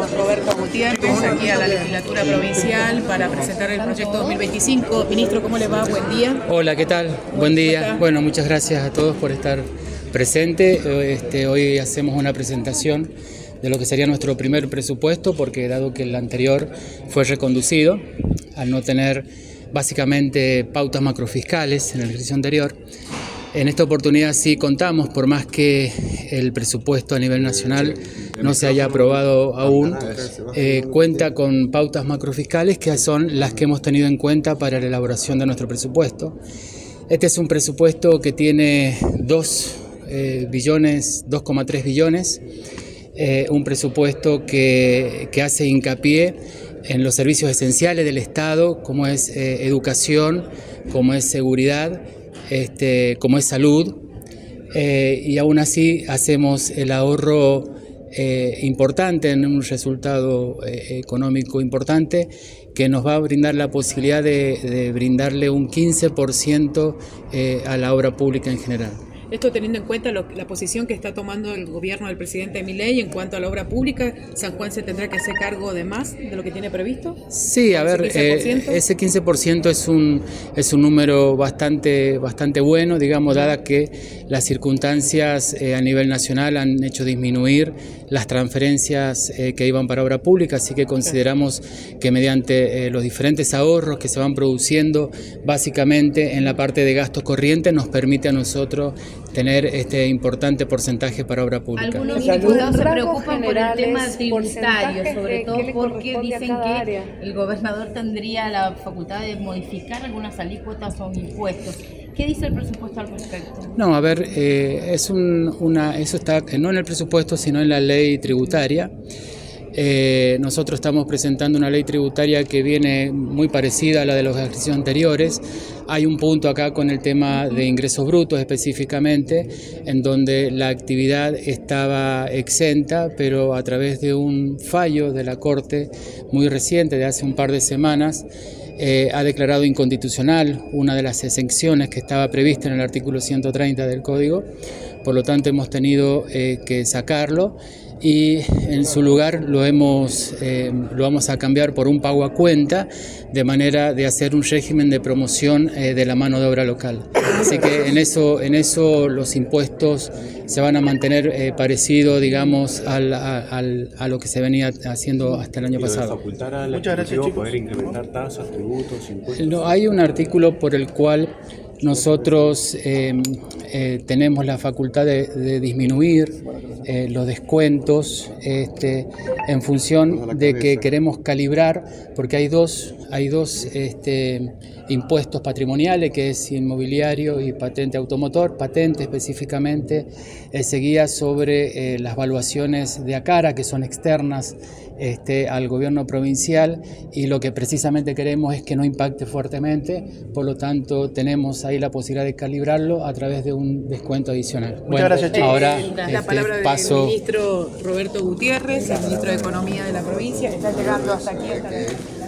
Roberto Gutiérrez, aquí a la legislatura provincial para presentar el proyecto 2025. Ministro, ¿cómo le va? Buen día. Hola, ¿qué tal? Buen día. Bueno, muchas gracias a todos por estar presente. Hoy hacemos una presentación de lo que sería nuestro primer presupuesto, porque dado que el anterior fue reconducido, al no tener básicamente pautas macrofiscales en el ejercicio anterior, en esta oportunidad sí contamos, por más que el presupuesto a nivel nacional no se haya aprobado aún, cuenta con pautas macrofiscales que son las que hemos tenido en cuenta para la elaboración de nuestro presupuesto. Este es un presupuesto que tiene 2,3 billones, un presupuesto que hace hincapié en los servicios esenciales del Estado, como es educación, como es seguridad, como es salud, y aún así hacemos el ahorro importante en un resultado económico importante que nos va a brindar la posibilidad de brindarle un 15% a la obra pública en general. Esto teniendo en cuenta la posición que está tomando el gobierno del presidente Milei en cuanto a la obra pública, ¿San Juan se tendrá que hacer cargo de más de lo que tiene previsto? Sí, a ver, ese 15% es un número bastante bueno, digamos, dada que las circunstancias a nivel nacional han hecho disminuir las transferencias que iban para obra pública, así que consideramos que mediante los diferentes ahorros que se van produciendo básicamente en la parte de gastos corrientes nos permite a nosotros tener este importante porcentaje para obra pública. Algunos diputados se preocupan por el tema tributario, sobre todo porque dicen que el gobernador tendría la facultad de modificar algunas alícuotas o impuestos. ¿Qué dice el presupuesto al respecto? No, a ver, eso está no en el presupuesto, sino en la ley tributaria. Nosotros estamos presentando una ley tributaria que viene muy parecida a la de los ejercicios anteriores. Hay un punto acá con el tema de ingresos brutos específicamente, en donde la actividad estaba exenta, pero a través de un fallo de la Corte muy reciente, de hace un par de semanas, ha declarado inconstitucional una de las exenciones que estaba prevista en el artículo 130 del Código. Por lo tanto, hemos tenido que sacarlo y en su lugar lo vamos a cambiar por un pago a cuenta, de manera de hacer un régimen de promoción de la mano de obra local. Así que en eso los impuestos se van a mantener parecido, digamos, a lo que se venía haciendo hasta el año pasado. Facultar al Ejecutivo poder incrementar tasas, tributos, impuestos. No, hay un artículo por el cual nosotros tenemos la facultad de disminuir los descuentos en función de que queremos calibrar, porque hay dos impuestos patrimoniales, que es inmobiliario y patente automotor. Patente específicamente se guía sobre las valuaciones de ACARA, que son externas al gobierno provincial, y lo que precisamente queremos es que no impacte fuertemente. Por lo tanto, tenemos ahí la posibilidad de calibrarlo a través de un descuento adicional. Muchas gracias, Chico. Ahora la palabra del ministro Roberto Gutiérrez, el ministro de Economía de la provincia. Está llegando hasta aquí.